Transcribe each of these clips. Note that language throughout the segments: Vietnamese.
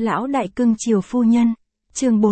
Lão đại cưng chiều phu nhân. Chương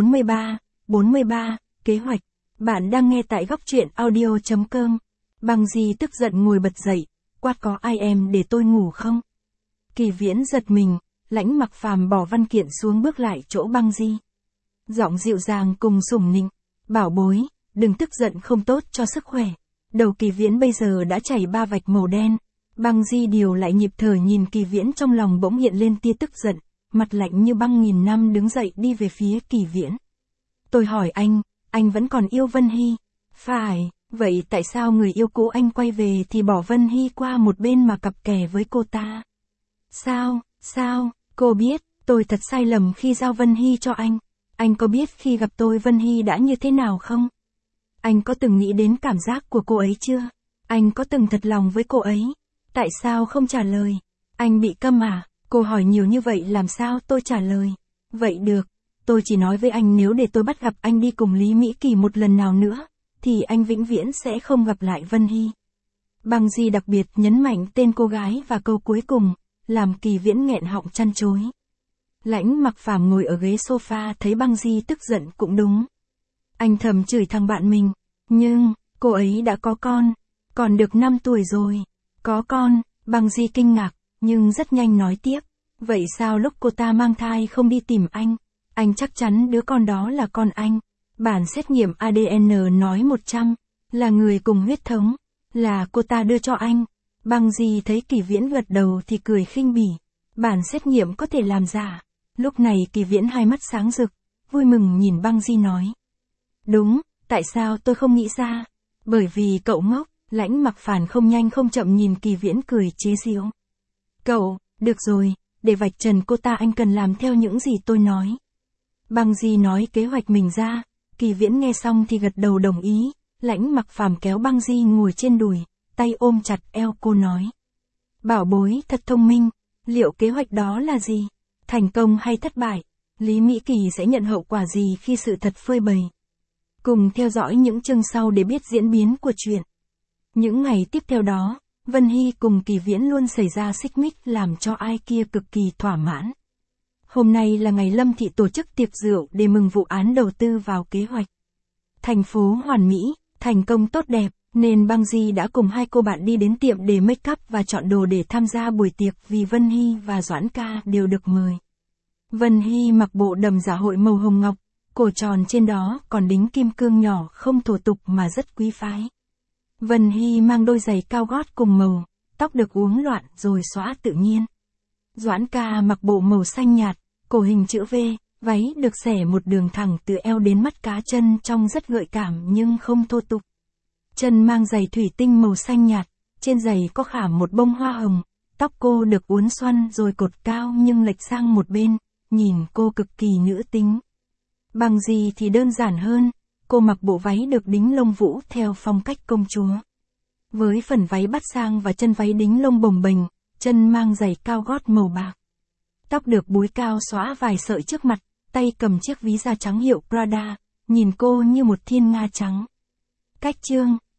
43, kế hoạch. Bạn đang nghe tại góc truyện audio.com. Băng Di tức giận ngồi bật dậy, quát có ai em để tôi ngủ không? Kỳ Viễn giật mình, Lãnh Mặc Phàm bỏ văn kiện xuống bước lại chỗ Băng Di. Giọng dịu dàng cùng sủng nịnh, bảo bối, đừng tức giận không tốt cho sức khỏe. Đầu Kỳ Viễn bây giờ đã chảy 3 vạch màu đen. Băng Di điều lại nhịp thở nhìn Kỳ Viễn, trong lòng bỗng hiện lên tia tức giận, mặt lạnh như băng nghìn năm đứng dậy đi về phía Kỳ Viễn. Tôi hỏi anh vẫn còn yêu Vân Hy? Phải, vậy tại sao người yêu cũ anh quay về thì bỏ Vân Hy qua một bên mà cặp kè với cô ta? Sao, cô biết, tôi thật sai lầm khi giao Vân Hy cho anh. Anh có biết khi gặp tôi Vân Hy đã như thế nào không? Anh có từng nghĩ đến cảm giác của cô ấy chưa? Anh có từng thật lòng với cô ấy? Tại sao không trả lời? Anh bị câm à? Cô hỏi nhiều như vậy làm sao tôi trả lời? Vậy được, tôi chỉ nói với anh nếu để tôi bắt gặp anh đi cùng Lý Mỹ Kỳ một lần nào nữa, thì anh vĩnh viễn sẽ không gặp lại Vân Hy. Băng Di đặc biệt nhấn mạnh tên cô gái và câu cuối cùng, làm Kỳ Viễn nghẹn họng chăn chối. Lãnh Mặc Phàm ngồi ở ghế sofa thấy Băng Di tức giận cũng đúng. Anh thầm chửi thằng bạn mình, nhưng, cô ấy đã có con, còn được 5 tuổi rồi. Có con, Băng Di kinh ngạc, nhưng rất nhanh nói tiếp. Vậy sao lúc cô ta mang thai không đi tìm anh? Anh chắc chắn đứa con đó là con anh. Bản xét nghiệm ADN nói 100, là người cùng huyết thống, là cô ta đưa cho anh. Băng Di thấy Kỳ Viễn gật đầu thì cười khinh bỉ. Bản xét nghiệm có thể làm giả. Lúc này Kỳ Viễn hai mắt sáng rực, vui mừng nhìn Băng Di nói. Đúng, tại sao tôi không nghĩ ra? Bởi vì cậu ngốc. Lãnh Mặc Phàm không nhanh không chậm nhìn Kỳ Viễn cười chế giễu. Cậu, được rồi, để vạch trần cô ta anh cần làm theo những gì tôi nói. Băng Di nói kế hoạch mình ra, Kỳ Viễn nghe xong thì gật đầu đồng ý. Lãnh Mặc Phàm kéo Băng Di ngồi trên đùi, tay ôm chặt eo cô nói. Bảo bối thật thông minh, liệu kế hoạch đó là gì? Thành công hay thất bại? Lý Mỹ Kỳ sẽ nhận hậu quả gì khi sự thật phơi bày? Cùng theo dõi những chương sau để biết diễn biến của chuyện. Những ngày tiếp theo đó, Vân Hy cùng Kỳ Viễn luôn xảy ra xích mích làm cho ai kia cực kỳ thỏa mãn. Hôm nay là ngày Lâm Thị tổ chức tiệc rượu để mừng vụ án đầu tư vào kế hoạch. Thành phố hoàn mỹ, thành công tốt đẹp, nên Băng Di đã cùng hai cô bạn đi đến tiệm để make up và chọn đồ để tham gia buổi tiệc vì Vân Hy và Doãn Ca đều được mời. Vân Hy mặc bộ đầm dạ hội màu hồng ngọc, cổ tròn trên đó còn đính kim cương nhỏ không thô tục mà rất quý phái. Vân Hy mang đôi giày cao gót cùng màu, tóc được uốn loạn rồi xõa tự nhiên. Doãn Ca mặc bộ màu xanh nhạt, cổ hình chữ V, váy được xẻ một đường thẳng từ eo đến mắt cá chân trông rất gợi cảm nhưng không thô tục. Chân mang giày thủy tinh màu xanh nhạt, trên giày có khảm một bông hoa hồng, tóc cô được uốn xoăn rồi cột cao nhưng lệch sang một bên, nhìn cô cực kỳ nữ tính. Băng Di thì đơn giản hơn. Cô mặc bộ váy được đính lông vũ theo phong cách công chúa. Với phần váy bắt sang và chân váy đính lông bồng bềnh, chân mang giày cao gót màu bạc. Tóc được búi cao xõa vài sợi trước mặt, tay cầm chiếc ví da trắng hiệu Prada, nhìn cô như một thiên nga trắng. Cách chương,